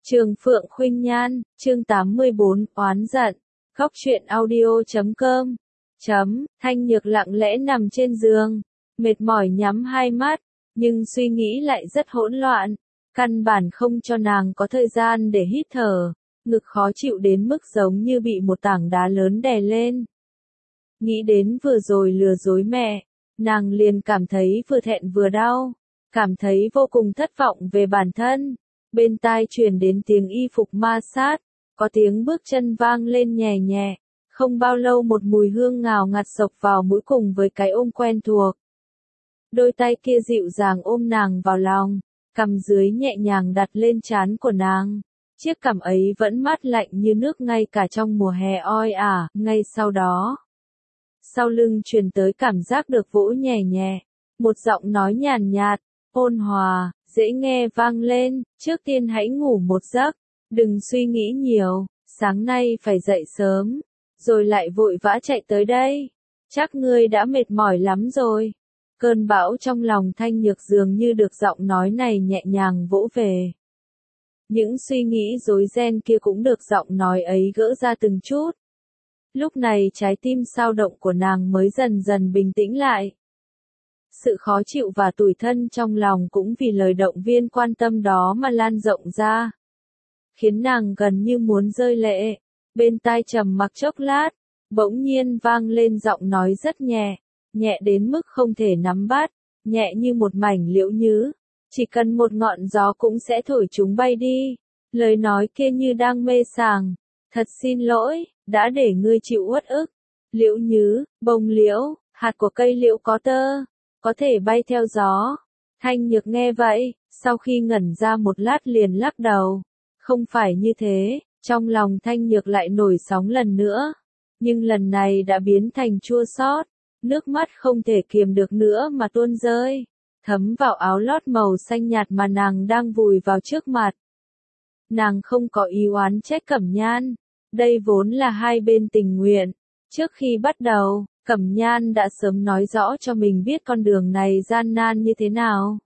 Trường Phượng Khuynh Nhan, chương 84, oán giận. Góc truyện audio.com. Thanh Nhược lặng lẽ nằm trên giường, mệt mỏi nhắm hai mắt, nhưng suy nghĩ lại rất hỗn loạn, căn bản không cho nàng có thời gian để hít thở, ngực khó chịu đến mức giống như bị một tảng đá lớn đè lên. Nghĩ đến vừa rồi lừa dối mẹ, nàng liền cảm thấy vừa thẹn vừa đau, cảm thấy vô cùng thất vọng về bản thân. Bên tai truyền đến tiếng y phục ma sát, có tiếng bước chân vang lên nhẹ nhẹ, không bao lâu một mùi hương ngào ngạt xộc vào mũi cùng với cái ôm quen thuộc. Đôi tay kia dịu dàng ôm nàng vào lòng, cằm dưới nhẹ nhàng đặt lên trán của nàng. Chiếc cằm ấy vẫn mát lạnh như nước ngay cả trong mùa hè oi ả. Ngay sau đó, sau lưng truyền tới cảm giác được vỗ nhẹ nhẹ, một giọng nói nhàn nhạt, ôn hòa, dễ nghe vang lên, trước tiên hãy ngủ một giấc, đừng suy nghĩ nhiều, sáng nay phải dậy sớm, rồi lại vội vã chạy tới đây, chắc ngươi đã mệt mỏi lắm rồi. Cơn bão trong lòng Thanh Nhược dường như được giọng nói này nhẹ nhàng vỗ về. Những suy nghĩ rối ren kia cũng được giọng nói ấy gỡ ra từng chút. Lúc này trái tim sao động của nàng mới dần dần bình tĩnh lại. Sự khó chịu và tủi thân trong lòng cũng vì lời động viên quan tâm đó mà lan rộng ra, khiến nàng gần như muốn rơi lệ. Bên tai trầm mặc chốc lát, bỗng nhiên vang lên giọng nói rất nhẹ, nhẹ đến mức không thể nắm bắt, nhẹ như một mảnh liễu nhứ, chỉ cần một ngọn gió cũng sẽ thổi chúng bay đi. Lời nói kia như đang mê sảng, thật xin lỗi, đã để ngươi chịu uất ức. Liễu nhứ, bông liễu, hạt của cây liễu có tơ, có thể bay theo gió. Thanh Nhược nghe vậy, sau khi ngẩn ra một lát liền lắc đầu. Không phải như thế, trong lòng Thanh Nhược lại nổi sóng lần nữa. Nhưng lần này đã biến thành chua xót, nước mắt không thể kiềm được nữa mà tuôn rơi, thấm vào áo lót màu xanh nhạt mà nàng đang vùi vào trước mặt. Nàng không có ý oán trách Cẩm Nhan, đây vốn là hai bên tình nguyện. Trước khi bắt đầu, Cẩm Nhan đã sớm nói rõ cho mình biết con đường này gian nan như thế nào.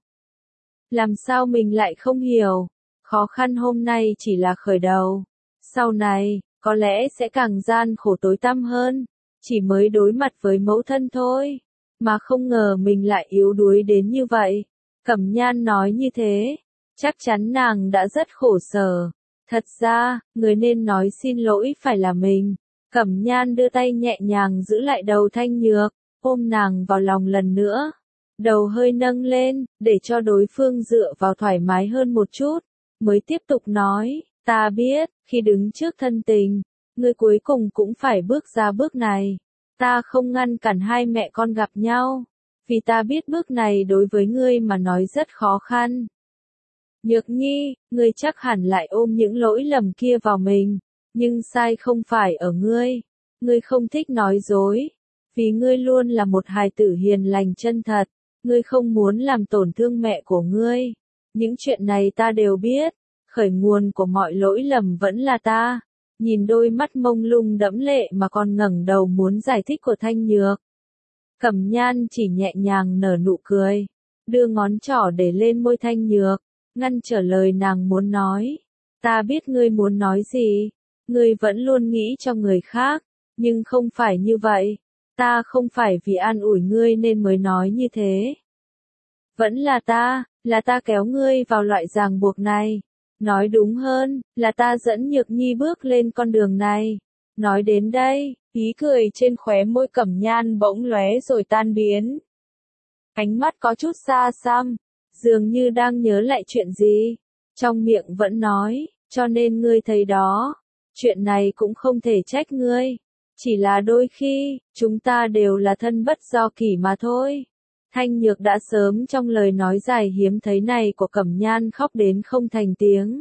Làm sao mình lại không hiểu, khó khăn hôm nay chỉ là khởi đầu. Sau này, có lẽ sẽ càng gian khổ tối tăm hơn, chỉ mới đối mặt với mẫu thân thôi. Mà không ngờ mình lại yếu đuối đến như vậy. Cẩm Nhan nói như thế, chắc chắn nàng đã rất khổ sở. Thật ra, người nên nói xin lỗi phải là mình. Cẩm Nhan đưa tay nhẹ nhàng giữ lại đầu Thanh Nhược, ôm nàng vào lòng lần nữa. Đầu hơi nâng lên, để cho đối phương dựa vào thoải mái hơn một chút, mới tiếp tục nói, ta biết, khi đứng trước thân tình, ngươi cuối cùng cũng phải bước ra bước này. Ta không ngăn cản hai mẹ con gặp nhau, vì ta biết bước này đối với ngươi mà nói rất khó khăn. Nhược Nhi, ngươi chắc hẳn lại ôm những lỗi lầm kia vào mình, nhưng sai không phải ở ngươi. Ngươi không thích nói dối, vì ngươi luôn là một hài tử hiền lành chân thật, ngươi không muốn làm tổn thương mẹ của ngươi. Những chuyện này ta đều biết, khởi nguồn của mọi lỗi lầm vẫn là ta. Nhìn đôi mắt mông lung đẫm lệ mà còn ngẩng đầu muốn giải thích của Thanh Nhược, Cẩm Nhan chỉ nhẹ nhàng nở nụ cười, đưa ngón trỏ để lên môi Thanh Nhược, ngăn trở lời nàng muốn nói. Ta biết ngươi muốn nói gì, ngươi vẫn luôn nghĩ cho người khác, nhưng không phải như vậy. Ta không phải vì an ủi ngươi nên mới nói như thế. Vẫn là ta kéo ngươi vào loại ràng buộc này. Nói đúng hơn, là ta dẫn Nhược Nhi bước lên con đường này. Nói đến đây, ý cười trên khóe môi Cẩm Nhan bỗng lóe rồi tan biến. Ánh mắt có chút xa xăm, dường như đang nhớ lại chuyện gì. Trong miệng vẫn nói, cho nên ngươi thấy đó, chuyện này cũng không thể trách ngươi. Chỉ là đôi khi, chúng ta đều là thân bất do kỷ mà thôi. Thanh Nhược đã sớm trong lời nói dài hiếm thấy này của Cẩm Nhan khóc đến không thành tiếng.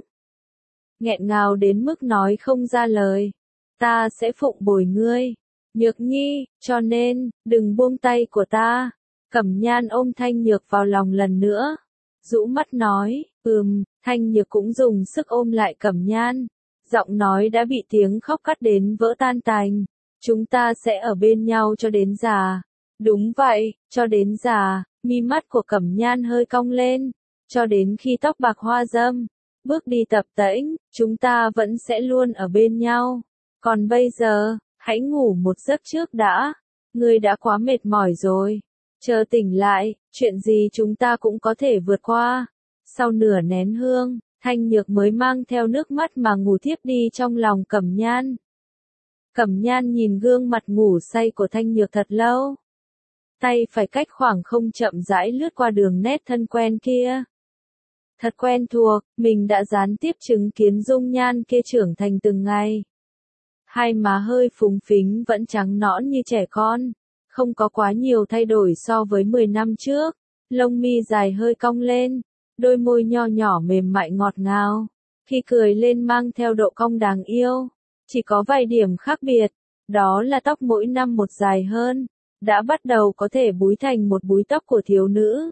Nghẹn ngào đến mức nói không ra lời. Ta sẽ phụng bồi ngươi, Nhược Nhi, cho nên, đừng buông tay của ta. Cẩm Nhan ôm Thanh Nhược vào lòng lần nữa. Rũ mắt nói, Thanh Nhược cũng dùng sức ôm lại Cẩm Nhan. Giọng nói đã bị tiếng khóc cắt đến vỡ tan tành. Chúng ta sẽ ở bên nhau cho đến già. Đúng vậy, cho đến già. Mi mắt của Cẩm Nhan hơi cong lên, cho đến khi tóc bạc hoa râm. bước đi tập tễnh, chúng ta vẫn sẽ luôn ở bên nhau. Còn bây giờ, hãy ngủ một giấc trước đã. Ngươi đã quá mệt mỏi rồi. Chờ tỉnh lại, chuyện gì chúng ta cũng có thể vượt qua. Sau nửa nén hương, Thanh Nhược mới mang theo nước mắt mà ngủ thiếp đi trong lòng Cẩm Nhan. Cẩm Nhan nhìn gương mặt ngủ say của Thanh Nhược thật lâu. Tay phải cách khoảng không chậm rãi lướt qua đường nét thân quen kia. Thật quen thuộc, mình đã gián tiếp chứng kiến dung nhan kia trưởng thành từng ngày. Hai má hơi phúng phính vẫn trắng nõn như trẻ con, không có quá nhiều thay đổi so với 10 năm trước. Lông mi dài hơi cong lên, đôi môi nho nhỏ mềm mại ngọt ngào. Khi cười lên mang theo độ cong đáng yêu. Chỉ có vài điểm khác biệt, đó là tóc mỗi năm một dài hơn, đã bắt đầu có thể búi thành một búi tóc của thiếu nữ.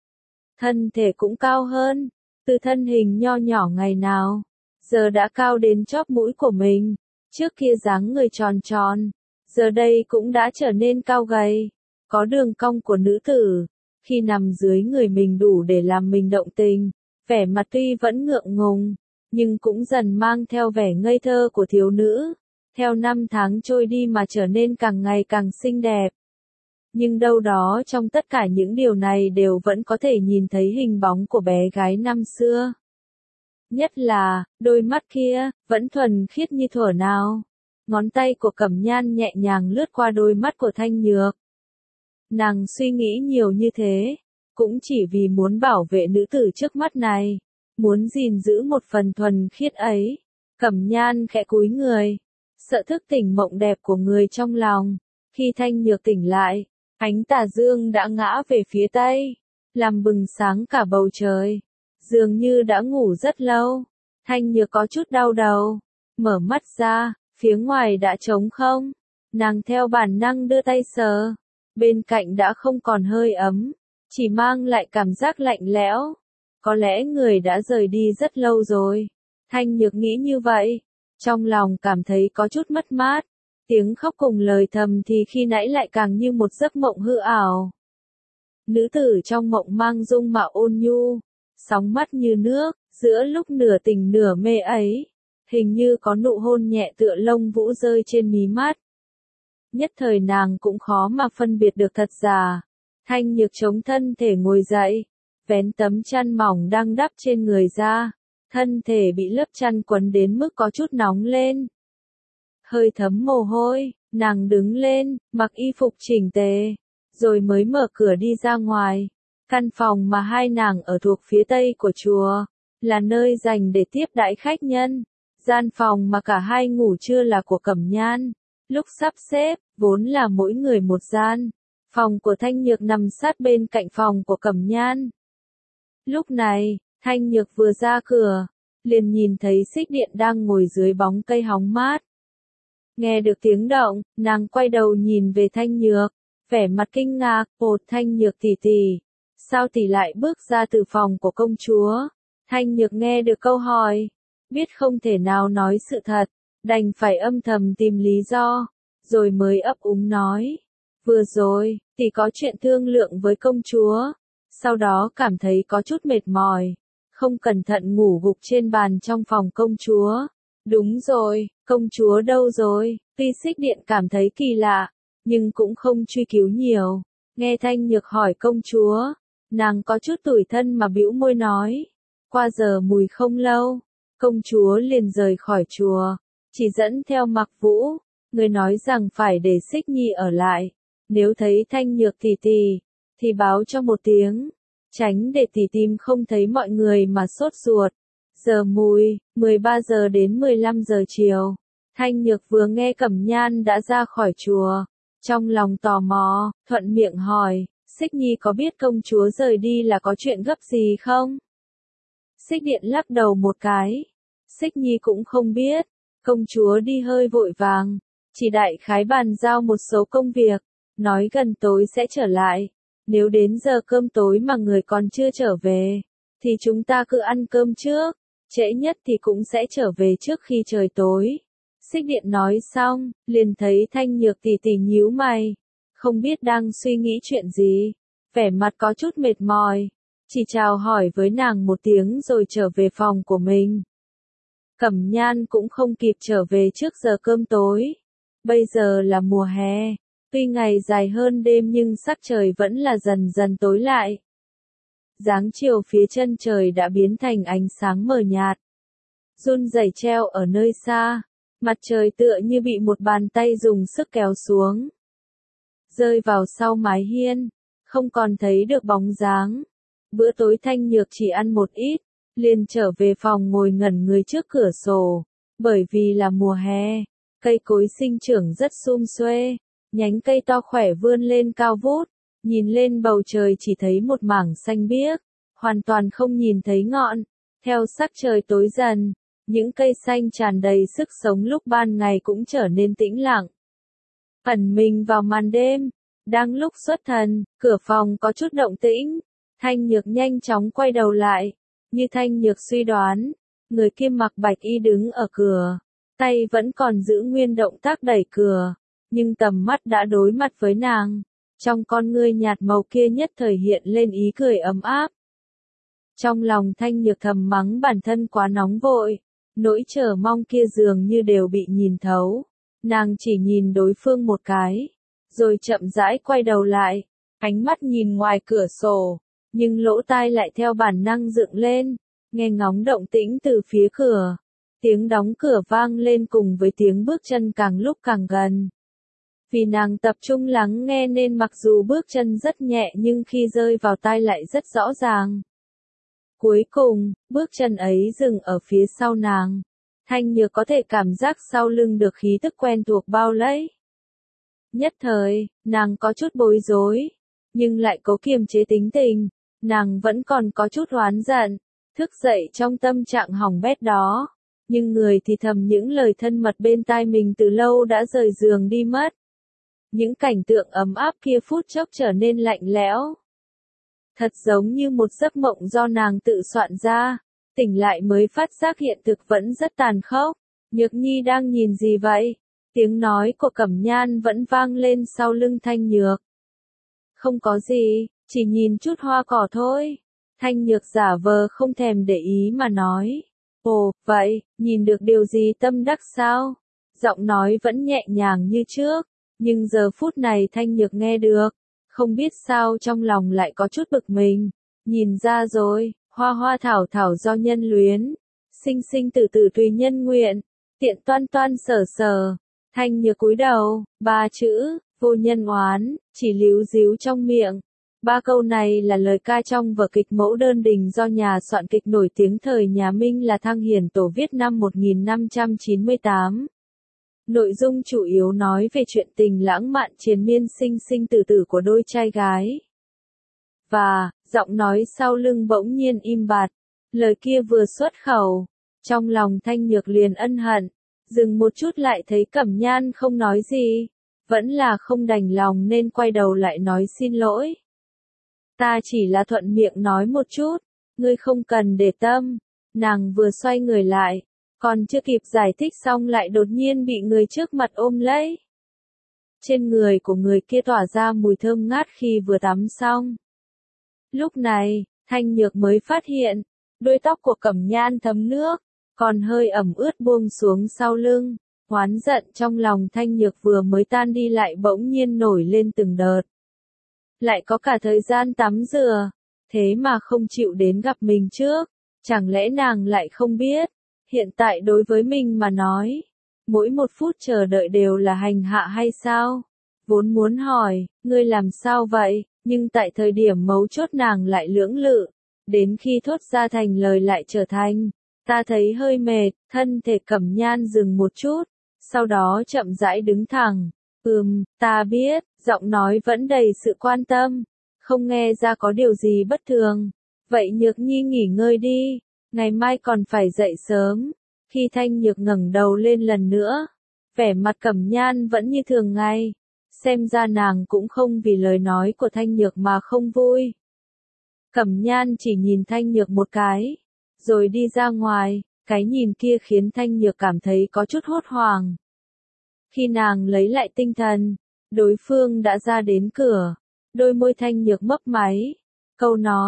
Thân thể cũng cao hơn, từ thân hình nho nhỏ ngày nào, giờ đã cao đến chóp mũi của mình. Trước kia dáng người tròn tròn, giờ đây cũng đã trở nên cao gầy, có đường cong của nữ tử. Khi nằm dưới người mình đủ để làm mình động tình, vẻ mặt tuy vẫn ngượng ngùng, nhưng cũng dần mang theo vẻ ngây thơ của thiếu nữ. Theo năm tháng trôi đi mà trở nên càng ngày càng xinh đẹp. Nhưng đâu đó trong tất cả những điều này đều vẫn có thể nhìn thấy hình bóng của bé gái năm xưa. Nhất là, đôi mắt kia, vẫn thuần khiết như thuở nào. Ngón tay của Cẩm Nhan nhẹ nhàng lướt qua đôi mắt của Thanh Nhược. Nàng suy nghĩ nhiều như thế, cũng chỉ vì muốn bảo vệ nữ tử trước mắt này, muốn gìn giữ một phần thuần khiết ấy. Cẩm Nhan khẽ cúi người, sợ thức tỉnh mộng đẹp của người trong lòng. Khi Thanh Nhược tỉnh lại, ánh tà dương đã ngã về phía tây, làm bừng sáng cả bầu trời. Dường như đã ngủ rất lâu, Thanh Nhược có chút đau đầu, mở mắt ra, phía ngoài đã trống không. Nàng theo bản năng đưa tay sờ, bên cạnh đã không còn hơi ấm, chỉ mang lại cảm giác lạnh lẽo. Có lẽ người đã rời đi rất lâu rồi. Thanh Nhược nghĩ như vậy, trong lòng cảm thấy có chút mất mát. Tiếng khóc cùng lời thầm thì khi nãy lại càng như một giấc mộng hư ảo. Nữ tử trong mộng mang dung mạo ôn nhu, sóng mắt như nước, giữa lúc nửa tỉnh nửa mê ấy, hình như có nụ hôn nhẹ tựa lông vũ rơi trên mí mắt. Nhất thời nàng cũng khó mà phân biệt được thật giả. Thanh Nhược chống thân thể ngồi dậy, vén tấm chăn mỏng đang đắp trên người ra, thân thể bị lớp chăn quấn đến mức có chút nóng lên. Hơi thấm mồ hôi, nàng đứng lên, mặc y phục chỉnh tề, rồi mới mở cửa đi ra ngoài. Căn phòng mà hai nàng ở thuộc phía tây của chùa, là nơi dành để tiếp đãi khách nhân. Gian phòng mà cả hai ngủ trưa là của Cẩm Nhan. Lúc sắp xếp, vốn là mỗi người một gian. Phòng của Thanh Nhược nằm sát bên cạnh phòng của Cẩm Nhan. Lúc này, Thanh Nhược vừa ra cửa, liền nhìn thấy Xích Điện đang ngồi dưới bóng cây hóng mát. Nghe được tiếng động, nàng quay đầu nhìn về Thanh Nhược, vẻ mặt kinh ngạc, "Ồ, Thanh Nhược tỷ tỷ, sao tỷ lại bước ra từ phòng của công chúa?" Thanh Nhược nghe được câu hỏi, biết không thể nào nói sự thật, đành phải âm thầm tìm lý do, rồi mới ấp úng nói, "Vừa rồi, tỷ có chuyện thương lượng với công chúa, sau đó cảm thấy có chút mệt mỏi, không cẩn thận ngủ gục trên bàn trong phòng công chúa." "Đúng rồi, công chúa đâu rồi?" Tuy Xích Điện cảm thấy kỳ lạ, nhưng cũng không truy cứu nhiều. Nghe Thanh Nhược hỏi công chúa, nàng có chút tủi thân mà bĩu môi nói, "Qua giờ mùi không lâu, công chúa liền rời khỏi chùa, chỉ dẫn theo Mặc Vũ, người nói rằng phải để Xích Nhi ở lại, nếu thấy Thanh Nhược tỷ tỷ, thì báo cho một tiếng, tránh để tỷ tìm không thấy mọi người mà sốt ruột." Giờ mùi, 13 giờ đến 15 giờ chiều. Thanh Nhược vừa nghe Cẩm Nhan đã ra khỏi chùa, trong lòng tò mò, thuận miệng hỏi, "Xích Nhi có biết công chúa rời đi là có chuyện gấp gì không?" Xích Điện lắc đầu một cái. Xích Nhi cũng không biết, công chúa đi hơi vội vàng, chỉ đại khái bàn giao một số công việc, nói gần tối sẽ trở lại. Nếu đến giờ cơm tối mà người còn chưa trở về, thì chúng ta cứ ăn cơm trước, trễ nhất thì cũng sẽ trở về trước khi trời tối. Xích Điện nói xong, liền thấy Thanh Nhược tỷ tỷ nhíu mày, không biết đang suy nghĩ chuyện gì, vẻ mặt có chút mệt mỏi, chỉ chào hỏi với nàng một tiếng rồi trở về phòng của mình. Cẩm Nhan cũng không kịp trở về trước giờ cơm tối. Bây giờ là mùa hè, tuy ngày dài hơn đêm nhưng sắc trời vẫn là dần dần tối lại. Dáng chiều phía chân trời đã biến thành ánh sáng mờ nhạt. Run rẩy treo ở nơi xa, mặt trời tựa như bị một bàn tay dùng sức kéo xuống. Rơi vào sau mái hiên, không còn thấy được bóng dáng. Bữa tối Thanh Nhược chỉ ăn một ít, liền trở về phòng ngồi ngẩn người trước cửa sổ. Bởi vì là mùa hè, cây cối sinh trưởng rất sum xuê, nhánh cây to khỏe vươn lên cao vút, nhìn lên bầu trời chỉ thấy một mảng xanh biếc, hoàn toàn không nhìn thấy ngọn. Theo sắc trời tối dần, những cây xanh tràn đầy sức sống lúc ban ngày cũng trở nên tĩnh lặng. Ẩn mình vào màn đêm, đang lúc xuất thần, cửa phòng có chút động tĩnh. Thanh Nhược nhanh chóng quay đầu lại, như Thanh Nhược suy đoán, người kia mặc bạch y đứng ở cửa, tay vẫn còn giữ nguyên động tác đẩy cửa, nhưng tầm mắt đã đối mặt với nàng, trong con ngươi nhạt màu kia nhất thời hiện lên ý cười ấm áp. Trong lòng Thanh Nhược thầm mắng bản thân quá nóng vội, nỗi chờ mong kia dường như đều bị nhìn thấu, nàng chỉ nhìn đối phương một cái, rồi chậm rãi quay đầu lại, ánh mắt nhìn ngoài cửa sổ. Nhưng lỗ tai lại theo bản năng dựng lên, nghe ngóng động tĩnh từ phía cửa. Tiếng đóng cửa vang lên cùng với tiếng bước chân càng lúc càng gần. Vì nàng tập trung lắng nghe nên mặc dù bước chân rất nhẹ nhưng khi rơi vào tai lại rất rõ ràng. Cuối cùng, bước chân ấy dừng ở phía sau nàng. Thanh Nhược có thể cảm giác sau lưng được khí tức quen thuộc bao lấy. Nhất thời, nàng có chút bối rối, nhưng lại cố kiềm chế tính tình. Nàng vẫn còn có chút oán giận, thức dậy trong tâm trạng hỏng bét đó, nhưng người thì thầm những lời thân mật bên tai mình từ lâu đã rời giường đi mất. Những cảnh tượng ấm áp kia phút chốc trở nên lạnh lẽo. Thật giống như một giấc mộng do nàng tự soạn ra, tỉnh lại mới phát giác hiện thực vẫn rất tàn khốc. Nhược Nhi đang nhìn gì vậy? Tiếng nói của Cẩm Nhan vẫn vang lên sau lưng Thanh Nhược. Không có gì. Chỉ nhìn chút hoa cỏ thôi. Thanh Nhược giả vờ không thèm để ý mà nói. Ồ, vậy, nhìn được điều gì tâm đắc sao? Giọng nói vẫn nhẹ nhàng như trước, nhưng giờ phút này Thanh Nhược nghe được. Không biết sao trong lòng lại có chút bực mình. Nhìn ra rồi, hoa hoa thảo thảo do nhân luyến. Sinh sinh tử tử tùy nhân nguyện. Tiện toan toan sở sở. Thanh Nhược cúi đầu, 3 chữ, vô nhân oán, chỉ líu díu trong miệng. 3 câu này là lời ca trong vở kịch Mẫu Đơn Đình do nhà soạn kịch nổi tiếng thời nhà Minh là Thăng Hiển Tổ viết năm 1598. Nội dung chủ yếu nói về chuyện tình lãng mạn triền miên sinh sinh tử tử của đôi trai gái. Và, giọng nói sau lưng bỗng nhiên im bặt. Lời kia vừa xuất khẩu, trong lòng Thanh Nhược liền ân hận, dừng một chút lại thấy Cẩm Nhan không nói gì, vẫn là không đành lòng nên quay đầu lại nói xin lỗi. Ta chỉ là thuận miệng nói một chút, ngươi không cần để tâm. Nàng vừa xoay người lại, còn chưa kịp giải thích xong lại đột nhiên bị người trước mặt ôm lấy. Trên người của người kia tỏa ra mùi thơm ngát khi vừa tắm xong. Lúc này, Thanh Nhược mới phát hiện, đuôi tóc của Cẩm Nhan thấm nước, còn hơi ẩm ướt buông xuống sau lưng. Oán giận trong lòng Thanh Nhược vừa mới tan đi lại bỗng nhiên nổi lên từng đợt. Lại có cả thời gian tắm rửa, thế mà không chịu đến gặp mình trước, chẳng lẽ nàng lại không biết, hiện tại đối với mình mà nói, mỗi một phút chờ đợi đều là hành hạ hay sao? Vốn muốn hỏi, ngươi làm sao vậy, nhưng tại thời điểm mấu chốt nàng lại lưỡng lự, đến khi thốt ra thành lời lại trở thành, ta thấy hơi mệt, thân thể Cẩm Nhan dừng một chút, sau đó chậm rãi đứng thẳng. Ta biết, giọng nói vẫn đầy sự quan tâm, không nghe ra có điều gì bất thường. Vậy Nhược Nhi nghỉ ngơi đi, ngày mai còn phải dậy sớm. Khi Thanh Nhược ngẩng đầu lên lần nữa, vẻ mặt Cẩm Nhan vẫn như thường ngày, xem ra nàng cũng không vì lời nói của Thanh Nhược mà không vui. Cẩm Nhan chỉ nhìn Thanh Nhược một cái, rồi đi ra ngoài, cái nhìn kia khiến Thanh Nhược cảm thấy có chút hốt hoảng. Khi nàng lấy lại tinh thần, đối phương đã ra đến cửa, đôi môi Thanh Nhược mấp máy, câu nói,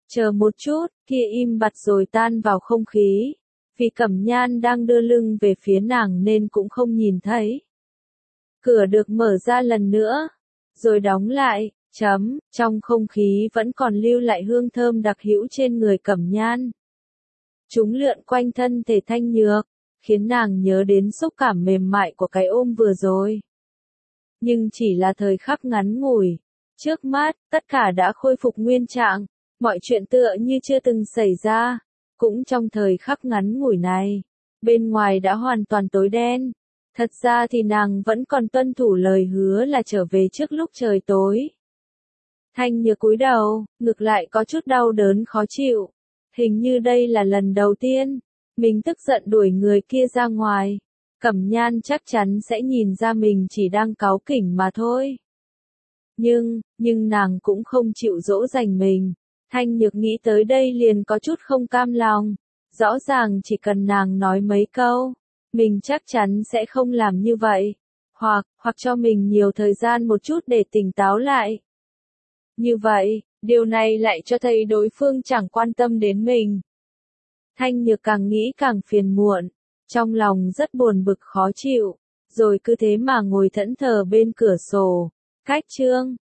Chờ một chút, kia im bặt rồi tan vào không khí. Vì Cẩm Nhan đang đưa lưng về phía nàng nên cũng không nhìn thấy. Cửa được mở ra lần nữa, rồi đóng lại, trong không khí vẫn còn lưu lại hương thơm đặc hữu trên người Cẩm Nhan. Chúng lượn quanh thân thể Thanh Nhược, khiến nàng nhớ đến xúc cảm mềm mại của cái ôm vừa rồi. Nhưng chỉ là thời khắc ngắn ngủi, trước mắt, tất cả đã khôi phục nguyên trạng, mọi chuyện tựa như chưa từng xảy ra. Cũng trong thời khắc ngắn ngủi này, bên ngoài đã hoàn toàn tối đen. Thật ra thì nàng vẫn còn tuân thủ lời hứa là trở về trước lúc trời tối. Thanh Nhược cúi đầu, ngực lại có chút đau đớn khó chịu. Hình như đây là lần đầu tiên, mình tức giận đuổi người kia ra ngoài. Cẩm Nhan chắc chắn sẽ nhìn ra mình chỉ đang cáu kỉnh mà thôi. Nhưng nàng cũng không chịu dỗ dành mình. Thanh Nhược nghĩ tới đây liền có chút không cam lòng. Rõ ràng chỉ cần nàng nói mấy câu, mình chắc chắn sẽ không làm như vậy. Hoặc cho mình nhiều thời gian một chút để tỉnh táo lại. Như vậy, điều này lại cho thấy đối phương chẳng quan tâm đến mình. Thanh Nhược càng nghĩ càng phiền muộn, trong lòng rất buồn bực khó chịu, rồi cứ thế mà ngồi thẫn thờ bên cửa sổ, cách chương.